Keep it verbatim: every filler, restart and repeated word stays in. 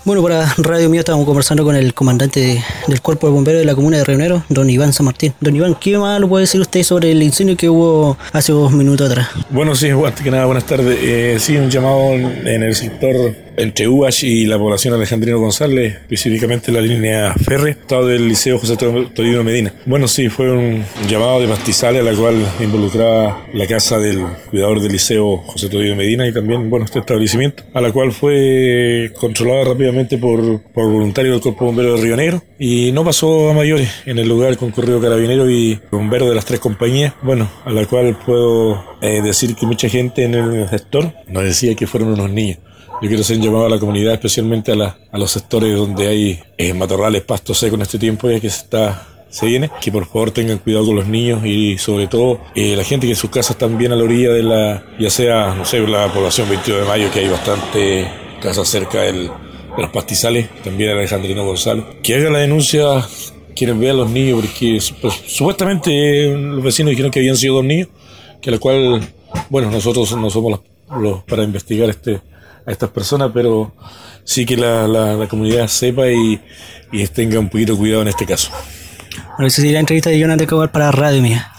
Bueno, para Radio Mío estamos conversando con el comandante de- del Cuerpo de Bomberos de la comuna de Rionero, don Iván San Martín. Don Iván, ¿qué más lo puede decir usted sobre el incendio que hubo hace dos minutos atrás? Bueno, sí, antes que nada, buenas tardes. Eh, sí, un llamado en, en el sector entre U A S H y la población Alejandrino González, específicamente la línea férrea, estado del Liceo José Toribio Medina. Bueno, sí, fue un llamado de pastizales a la cual involucraba la casa del cuidador del Liceo José Toribio Medina y también, bueno, este establecimiento, a la cual fue controlada rápidamente por, por voluntarios del Cuerpo de Bomberos de Río Negro y no pasó a mayores. En el lugar concurrió carabinero y bomberos de las tres compañías, bueno, a la cual puedo eh, decir que mucha gente en el sector nos decía que fueron unos niños. Yo quiero hacer un llamado a la comunidad, especialmente a, la, a los sectores donde hay eh, matorrales, pasto seco en este tiempo ya que se está se viene, que por favor tengan cuidado con los niños y sobre todo eh, la gente que en sus casas están bien a la orilla de la, ya sea, no sé, la población veintidós de mayo, que hay bastante casas cerca del, de los pastizales, también Alejandrino González, que haga la denuncia quienes vean a los niños, porque pues, supuestamente eh, los vecinos dijeron que habían sido dos niños, que a la cual, bueno, nosotros no somos los, los para investigar este a estas personas, pero sí que la, la, la comunidad sepa y, y tenga un poquito de cuidado en este caso. Bueno, esa sería la entrevista de Jonathan Cabal para Radio Mía.